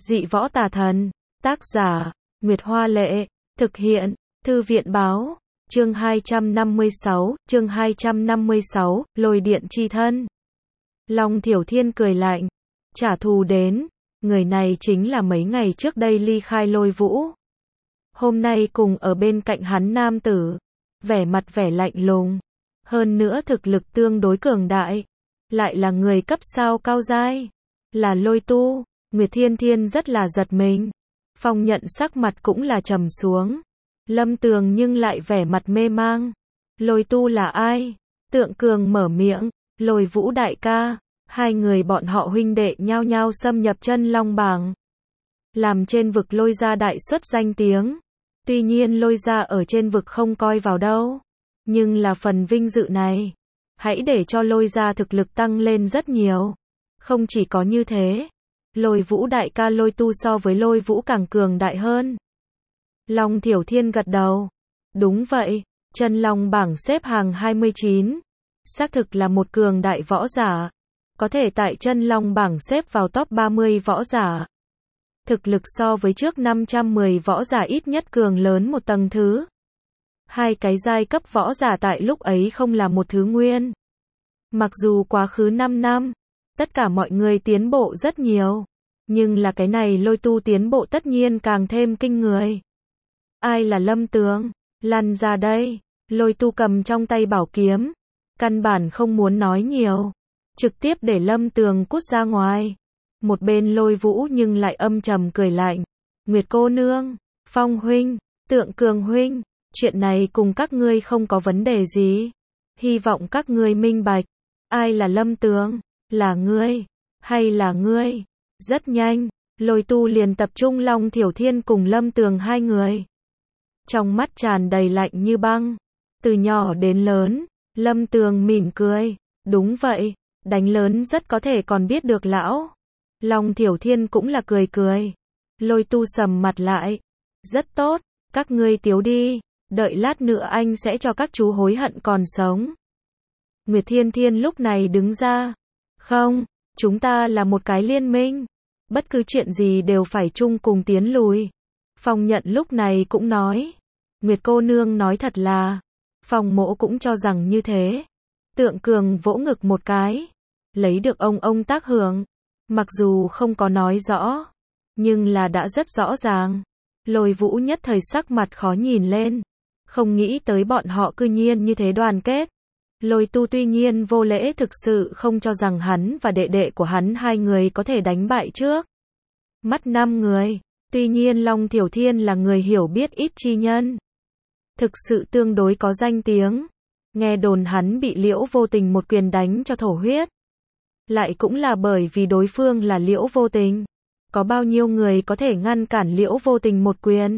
Dị võ tà thần. Tác giả, Nguyệt Hoa Lệ. Thực hiện, Thư viện Báo. Chương 256, Lôi điện chi thân. Long Thiểu Thiên cười lạnh. Trả thù đến. Người này chính là mấy ngày trước đây ly khai Lôi Vũ. Hôm nay cùng ở bên cạnh hắn nam tử. Vẻ mặt vẻ lạnh lùng. Hơn nữa thực lực tương đối cường đại. Lại là người cấp sao cao giai. Là Lôi Tu. Nguyệt Thiên Thiên rất là giật mình. Phong Nhận sắc mặt cũng là trầm xuống. Lâm Tường nhưng lại vẻ mặt mê mang. Lôi Tu là ai? Tượng Cường mở miệng. Lôi Vũ đại ca. Hai người bọn họ huynh đệ nhao nhao xâm nhập chân long bảng. Làm trên vực Lôi gia đại xuất danh tiếng. Tuy nhiên Lôi gia ở trên vực không coi vào đâu. Nhưng là phần vinh dự này. Hãy để cho Lôi gia thực lực tăng lên rất nhiều. Không chỉ có như thế. Lôi Vũ đại ca Lôi Tu so với Lôi Vũ càng cường đại hơn. Long Thiểu Thiên gật đầu. Đúng vậy, chân long bảng xếp hàng 29. Xác thực là một cường đại võ giả. Có thể tại chân long bảng xếp vào top 30 võ giả. Thực lực so với trước 510 võ giả ít nhất cường lớn một tầng thứ. Hai cái giai cấp võ giả tại lúc ấy không là một thứ nguyên. Mặc dù quá khứ 5 năm, tất cả mọi người tiến bộ rất nhiều. Nhưng là cái này Lôi Tu tiến bộ tất nhiên càng thêm kinh người. Ai là Lâm Tường? Lăn ra đây. Lôi Tu cầm trong tay bảo kiếm. Căn bản không muốn nói nhiều. Trực tiếp để Lâm Tường cút ra ngoài. Một bên Lôi Vũ nhưng lại âm trầm cười lạnh. Nguyệt cô nương, Phong huynh, Tượng Cường huynh, chuyện này cùng các ngươi không có vấn đề gì. Hy vọng các ngươi minh bạch. Ai là Lâm Tường? Là ngươi? Hay là ngươi? Rất nhanh, Lôi Tu liền tập trung Long Thiểu Thiên cùng Lâm Tường hai người. Trong mắt tràn đầy lạnh như băng. Từ nhỏ đến lớn, Lâm Tường mỉm cười. Đúng vậy, đánh lớn rất có thể còn biết được lão. Long Thiểu Thiên cũng là cười cười. Lôi Tu sầm mặt lại. Rất tốt, các ngươi tiếu đi. Đợi lát nữa anh sẽ cho các chú hối hận còn sống. Nguyệt Thiên Thiên lúc này đứng ra. Không, chúng ta là một cái liên minh. Bất cứ chuyện gì đều phải chung cùng tiến lùi. Phong Nhận lúc này cũng nói. Nguyệt cô nương nói thật là. Phong mỗ cũng cho rằng như thế. Tượng Cường vỗ ngực một cái. Lấy được ông tác hưởng. Mặc dù không có nói rõ. Nhưng là đã rất rõ ràng. Lôi Vũ nhất thời sắc mặt khó nhìn lên. Không nghĩ tới bọn họ cư nhiên như thế đoàn kết. Lôi Tu tuy nhiên vô lễ thực sự không cho rằng hắn và đệ đệ của hắn hai người có thể đánh bại trước. Mắt 5 người. Tuy nhiên Long Thiểu Thiên là người hiểu biết ít chi nhân. Thực sự tương đối có danh tiếng. Nghe đồn hắn bị Liễu Vô Tình một quyền đánh cho thổ huyết. Lại cũng là bởi vì đối phương là Liễu Vô Tình. Có bao nhiêu người có thể ngăn cản Liễu Vô Tình một quyền.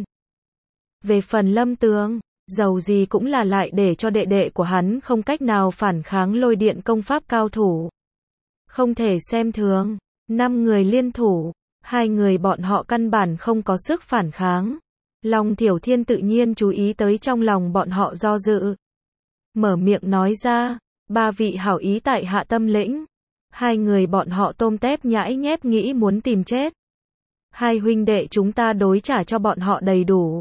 Về phần Lâm Tường, dầu gì cũng là lại để cho đệ đệ của hắn không cách nào phản kháng lôi điện công pháp cao thủ. Không thể xem thường. 5 người liên thủ. 2 người bọn họ căn bản không có sức phản kháng. Long Thiểu Thiên tự nhiên chú ý tới trong lòng bọn họ do dự. Mở miệng nói ra. 3 vị hảo ý tại Hạ Tâm Lĩnh. 2 người bọn họ tôm tép nhãi nhép nghĩ muốn tìm chết. 2 huynh đệ chúng ta đối trả cho bọn họ đầy đủ.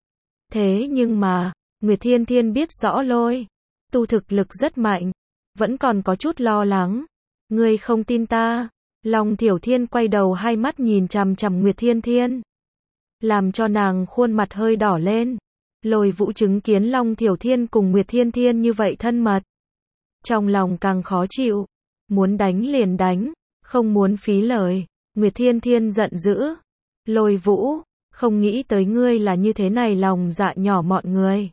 Thế nhưng mà, Nguyệt Thiên Thiên biết rõ Lôi Tu thực lực rất mạnh. Vẫn còn có chút lo lắng. Ngươi không tin ta. Long Thiểu Thiên quay đầu hai mắt nhìn chằm chằm Nguyệt Thiên Thiên. Làm cho nàng khuôn mặt hơi đỏ lên. Lôi Vũ chứng kiến Long Thiểu Thiên cùng Nguyệt Thiên Thiên như vậy thân mật. Trong lòng càng khó chịu. Muốn đánh liền đánh. Không muốn phí lời. Nguyệt Thiên Thiên giận dữ. Lôi Vũ, không nghĩ tới ngươi là như thế này lòng dạ nhỏ mọn người.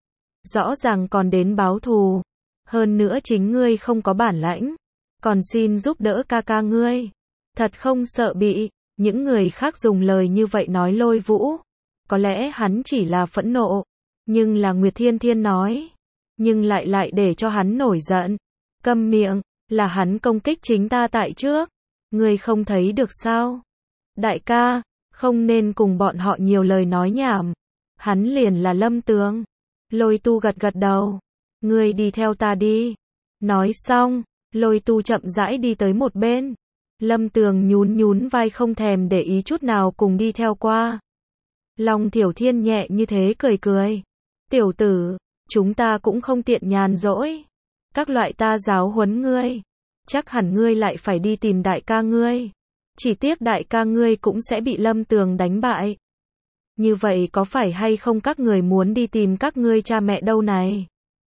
Rõ ràng còn đến báo thù. Hơn nữa chính ngươi không có bản lãnh. Còn xin giúp đỡ ca ca ngươi. Thật không sợ bị những người khác dùng lời như vậy nói Lôi Vũ. Có lẽ hắn chỉ là phẫn nộ. Nhưng là Nguyệt Thiên Thiên nói. Nhưng lại để cho hắn nổi giận. Câm miệng, là hắn công kích chính ta tại trước. Ngươi không thấy được sao? Đại ca, không nên cùng bọn họ nhiều lời nói nhảm. Hắn liền là Lâm Tường. Lôi Tu gật gật đầu. Ngươi đi theo ta đi. Nói xong, Lôi Tu chậm rãi đi tới một bên. Lâm Tường nhún nhún vai không thèm để ý chút nào cùng đi theo qua. Long Thiểu Thiên nhẹ như thế cười cười. Tiểu tử, chúng ta cũng không tiện nhàn rỗi. Các loại ta giáo huấn ngươi. Chắc hẳn ngươi lại phải đi tìm đại ca ngươi. Chỉ tiếc đại ca ngươi cũng sẽ bị Lâm Tường đánh bại. Như vậy có phải hay không các người muốn đi tìm các ngươi cha mẹ đâu này?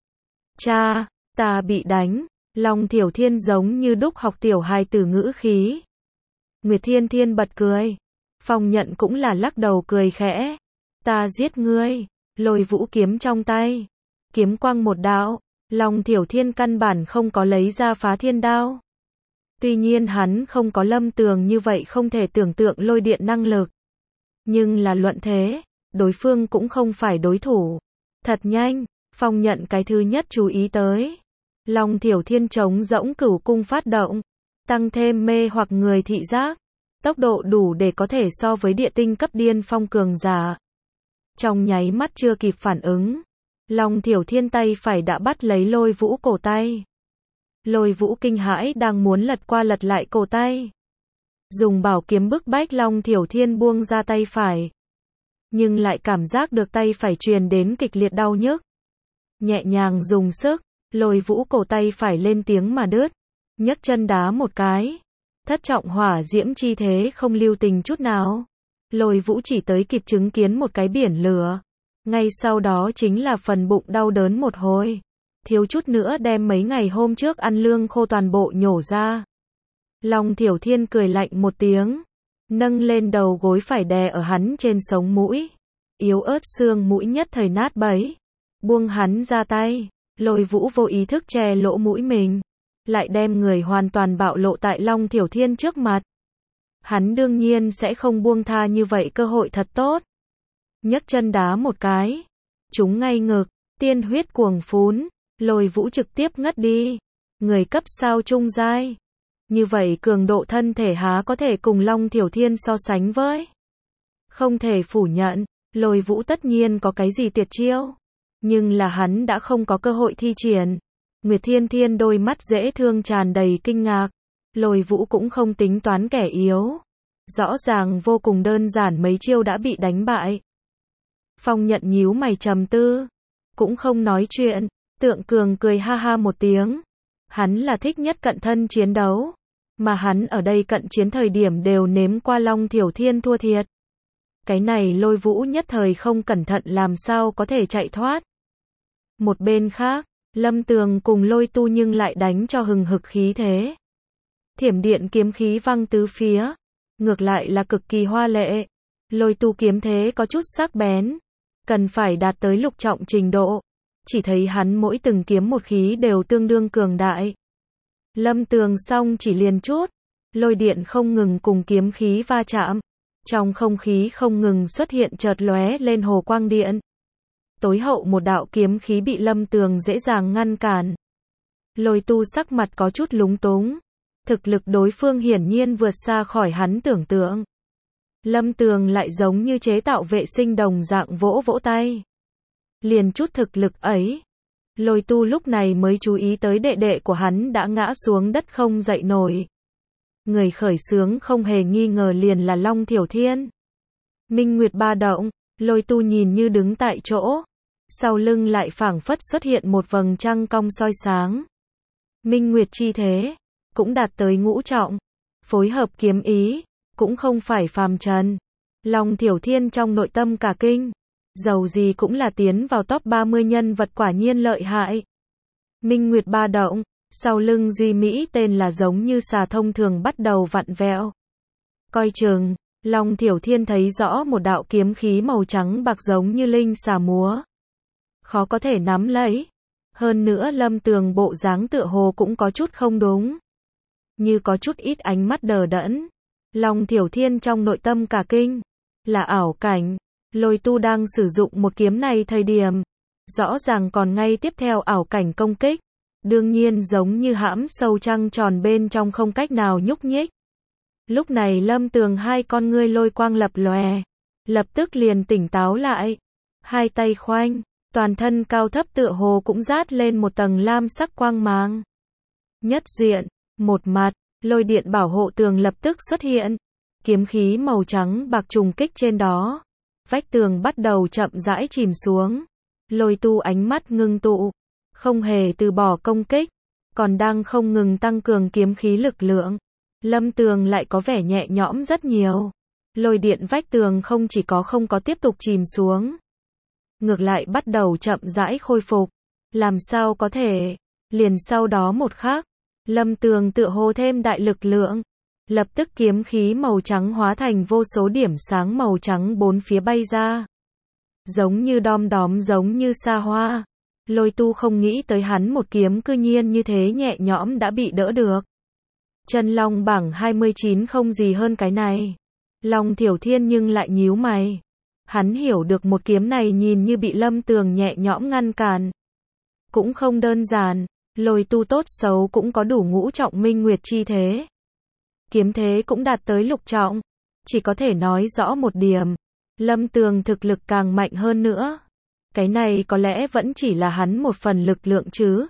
Cha, ta bị đánh. Long Thiểu Thiên giống như đúc học tiểu hài tử ngữ khí. Nguyệt Thiên Thiên bật cười. Phong Nhận cũng là lắc đầu cười khẽ. Ta giết ngươi. Lôi vũ kiếm trong tay. Kiếm quang một đạo. Long Thiểu Thiên căn bản không có lấy ra phá thiên đao. Tuy nhiên hắn không có Lâm Tường như vậy không thể tưởng tượng lôi điện năng lực. Nhưng là luận thế, đối phương cũng không phải đối thủ. Thật nhanh, Phong Nhận cái thứ nhất chú ý tới. Long Thiểu Thiên trống rỗng cửu cung phát động, tăng thêm mê hoặc người thị giác, tốc độ đủ để có thể so với địa tinh cấp điên phong cường giả. Trong nháy mắt chưa kịp phản ứng, Long Thiểu Thiên tay phải đã bắt lấy Lôi Vũ cổ tay. Lôi Vũ kinh hãi đang muốn lật qua lật lại cổ tay. Dùng bảo kiếm bức bách Long Thiểu Thiên buông ra tay phải. Nhưng lại cảm giác được tay phải truyền đến kịch liệt đau nhức. Nhẹ nhàng dùng sức, Lôi Vũ cổ tay phải lên tiếng mà đứt. Nhấc chân đá một cái. Thất trọng hỏa diễm chi thế không lưu tình chút nào. Lôi Vũ chỉ tới kịp chứng kiến một cái biển lửa. Ngay sau đó chính là phần bụng đau đớn một hồi. Thiếu chút nữa đem mấy ngày hôm trước ăn lương khô toàn bộ nhổ ra. Long Thiểu Thiên cười lạnh một tiếng. Nâng lên đầu gối phải đè ở hắn trên sống mũi. Yếu ớt xương mũi nhất thời nát bấy. Buông hắn ra tay. Lôi Vũ vô ý thức che lỗ mũi mình. Lại đem người hoàn toàn bạo lộ tại Long Thiểu Thiên trước mặt. Hắn đương nhiên sẽ không buông tha như vậy cơ hội thật tốt. Nhấc chân đá một cái. Trúng ngay ngực. Tiên huyết cuồng phún. Lôi Vũ trực tiếp ngất đi. Người cấp sao trung giai. Như vậy cường độ thân thể há có thể cùng Long Thiểu Thiên so sánh với. Không thể phủ nhận, Lôi Vũ tất nhiên có cái gì tuyệt chiêu. Nhưng là hắn đã không có cơ hội thi triển. Nguyệt Thiên Thiên đôi mắt dễ thương tràn đầy kinh ngạc. Lôi Vũ cũng không tính toán kẻ yếu. Rõ ràng vô cùng đơn giản mấy chiêu đã bị đánh bại. Phong Nhận nhíu mày trầm tư. Cũng không nói chuyện. Tượng Cường cười ha ha một tiếng. Hắn là thích nhất cận thân chiến đấu. Mà hắn ở đây cận chiến thời điểm đều nếm qua Long Thiểu Thiên thua thiệt. Cái này Lôi Vũ nhất thời không cẩn thận làm sao có thể chạy thoát. Một bên khác, Lâm Tường cùng Lôi Tu nhưng lại đánh cho hừng hực khí thế. Thiểm điện kiếm khí văng tứ phía. Ngược lại là cực kỳ hoa lệ. Lôi Tu kiếm thế có chút sắc bén. Cần phải đạt tới lục trọng trình độ. Chỉ thấy hắn mỗi từng kiếm một khí đều tương đương cường đại. Lâm Tường xong chỉ liền chút. Lôi điện không ngừng cùng kiếm khí va chạm. Trong không khí không ngừng xuất hiện chợt lóe lên hồ quang điện. Tối hậu một đạo kiếm khí bị Lâm Tường dễ dàng ngăn cản. Lôi Tu sắc mặt có chút lúng túng. Thực lực đối phương hiển nhiên vượt xa khỏi hắn tưởng tượng. Lâm Tường lại giống như chế tạo vệ sinh đồng dạng vỗ vỗ tay. Liền chút thực lực ấy. Lôi Tu lúc này mới chú ý tới đệ đệ của hắn đã ngã xuống đất không dậy nổi. Người khởi xướng không hề nghi ngờ liền là Long Thiểu Thiên. Minh Nguyệt ba động, Lôi Tu nhìn như đứng tại chỗ. Sau lưng lại phảng phất xuất hiện một vầng trăng cong soi sáng. Minh Nguyệt chi thế, cũng đạt tới ngũ trọng. Phối hợp kiếm ý, cũng không phải phàm trần. Long Thiểu Thiên trong nội tâm cả kinh. Dầu gì cũng là tiến vào top 30 nhân vật quả nhiên lợi hại. Minh Nguyệt ba động, sau lưng Duy Mỹ tên là giống như xà thông thường bắt đầu vặn vẹo. Coi chừng, Long Thiểu Thiên thấy rõ một đạo kiếm khí màu trắng bạc giống như linh xà múa. Khó có thể nắm lấy. Hơn nữa Lâm Tường bộ dáng tựa hồ cũng có chút không đúng. Như có chút ít ánh mắt đờ đẫn. Long Thiểu Thiên trong nội tâm cả kinh. Là ảo cảnh. Lôi Tu đang sử dụng một kiếm này thời điểm. Rõ ràng còn ngay tiếp theo ảo cảnh công kích. Đương nhiên giống như hãm sâu trăng tròn bên trong không cách nào nhúc nhích. Lúc này Lâm Tường hai con ngươi lôi quang lập lòe. Lập tức liền tỉnh táo lại. Hai tay khoanh. Toàn thân cao thấp tựa hồ cũng rát lên một tầng lam sắc quang mang. Nhất diện, một mặt, lôi điện bảo hộ tường lập tức xuất hiện. Kiếm khí màu trắng bạc trùng kích trên đó. Vách tường bắt đầu chậm rãi chìm xuống. Lôi tu ánh mắt ngưng tụ, không hề từ bỏ công kích, còn đang không ngừng tăng cường kiếm khí lực lượng. Lâm Tường lại có vẻ nhẹ nhõm rất nhiều. Lôi điện vách tường không chỉ không có tiếp tục chìm xuống, ngược lại bắt đầu chậm rãi khôi phục. Làm sao có thể? Liền sau đó một khắc, Lâm Tường tựa hồ thêm đại lực lượng. Lập tức kiếm khí màu trắng hóa thành vô số điểm sáng màu trắng bốn phía bay ra. Giống như đom đóm, giống như sa hoa. Lôi tu không nghĩ tới hắn một kiếm cư nhiên như thế nhẹ nhõm đã bị đỡ được. Chân Long bảng 29 không gì hơn cái này. Long Thiểu Thiên nhưng lại nhíu mày. Hắn hiểu được một kiếm này nhìn như bị Lâm Tường nhẹ nhõm ngăn cản. Cũng không đơn giản, lôi tu tốt xấu cũng có đủ ngũ trọng minh nguyệt chi thế. Kiếm thế cũng đạt tới lục trọng. Chỉ có thể nói rõ một điểm. Lâm Tường thực lực càng mạnh hơn nữa. Cái này có lẽ vẫn chỉ là hắn một phần lực lượng chứ.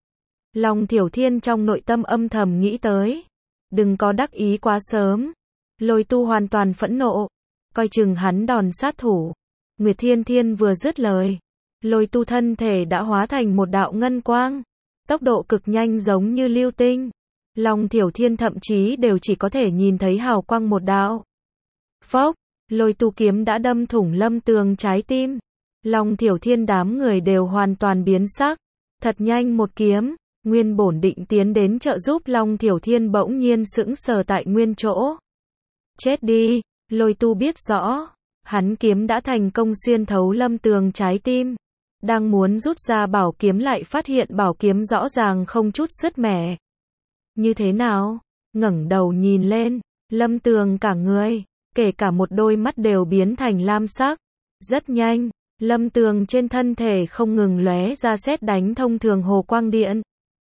Long Thiểu Thiên trong nội tâm âm thầm nghĩ tới. Đừng có đắc ý quá sớm. Lôi tu hoàn toàn phẫn nộ. Coi chừng hắn đòn sát thủ. Nguyệt Thiên Thiên vừa dứt lời. Lôi tu thân thể đã hóa thành một đạo ngân quang. Tốc độ cực nhanh giống như lưu tinh. Long Thiểu Thiên thậm chí đều chỉ có thể nhìn thấy hào quang một đạo. Phốc, lôi tu kiếm đã đâm thủng Lâm Tường trái tim. Long Thiểu Thiên đám người đều hoàn toàn biến sắc. Thật nhanh một kiếm. Nguyên bổn định tiến đến trợ giúp Long Thiểu Thiên bỗng nhiên sững sờ tại nguyên chỗ. Chết đi, lôi tu biết rõ. Hắn kiếm đã thành công xuyên thấu Lâm Tường trái tim. Đang muốn rút ra bảo kiếm lại phát hiện bảo kiếm rõ ràng không chút sứt mẻ. Như thế nào? Ngẩng đầu nhìn lên, Lâm Tường cả người, kể cả một đôi mắt đều biến thành lam sắc. Rất nhanh, Lâm Tường trên thân thể không ngừng lóe ra sét đánh thông thường hồ quang điện.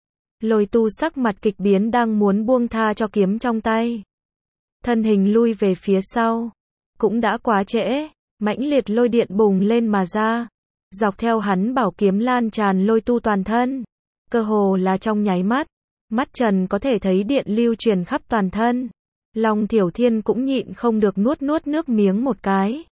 Lôi tu sắc mặt kịch biến đang muốn buông tha cho kiếm trong tay. Thân hình lui về phía sau. Cũng đã quá trễ, mãnh liệt lôi điện bùng lên mà ra. Dọc theo hắn bảo kiếm lan tràn lôi tu toàn thân. Cơ hồ là trong nháy mắt. Mắt Trần có thể thấy điện lưu truyền khắp toàn thân. Long Thiểu Thiên cũng nhịn không được nuốt nước miếng một cái.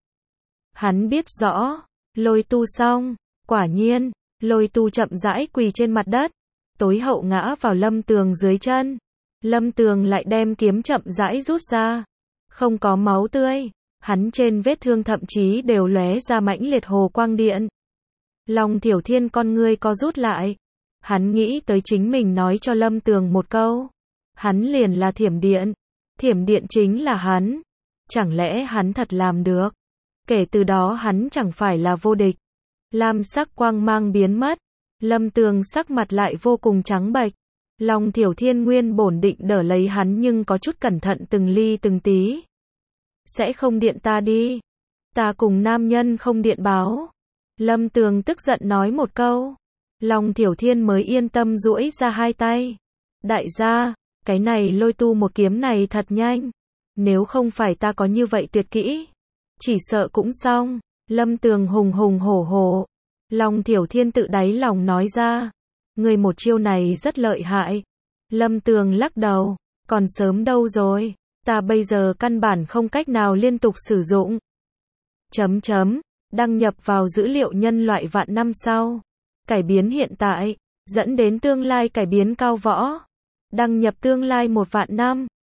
Hắn biết rõ, lôi tu xong, quả nhiên, lôi tu chậm rãi quỳ trên mặt đất, tối hậu ngã vào Lâm Tường dưới chân. Lâm Tường lại đem kiếm chậm rãi rút ra. Không có máu tươi, hắn trên vết thương thậm chí đều lóe ra mãnh liệt hồ quang điện. Long Thiểu Thiên con ngươi co rút lại. Hắn nghĩ tới chính mình nói cho Lâm Tường một câu. Hắn liền là thiểm điện. Thiểm điện chính là hắn. Chẳng lẽ hắn thật làm được? Kể từ đó hắn chẳng phải là vô địch. Lam sắc quang mang biến mất. Lâm Tường sắc mặt lại vô cùng trắng bệch. Long Thiểu Thiên nguyên bổn định đỡ lấy hắn nhưng có chút cẩn thận từng ly từng tí. Sẽ không điện ta đi. Ta cùng nam nhân không điện báo. Lâm Tường tức giận nói một câu. Long Thiểu Thiên mới yên tâm duỗi ra hai tay. Đại gia, cái này lôi tu một kiếm này thật nhanh. Nếu không phải ta có như vậy tuyệt kỹ, chỉ sợ cũng xong. Lâm Tường hùng hùng hổ hổ. Long Thiểu Thiên tự đáy lòng nói ra. Người một chiêu này rất lợi hại. Lâm Tường lắc đầu. Còn sớm đâu rồi. Ta bây giờ căn bản không cách nào liên tục sử dụng. Đăng nhập vào dữ liệu nhân loại vạn năm sau. Cải biến hiện tại, dẫn đến tương lai cải biến cao võ. Đăng nhập tương lai 1 vạn năm.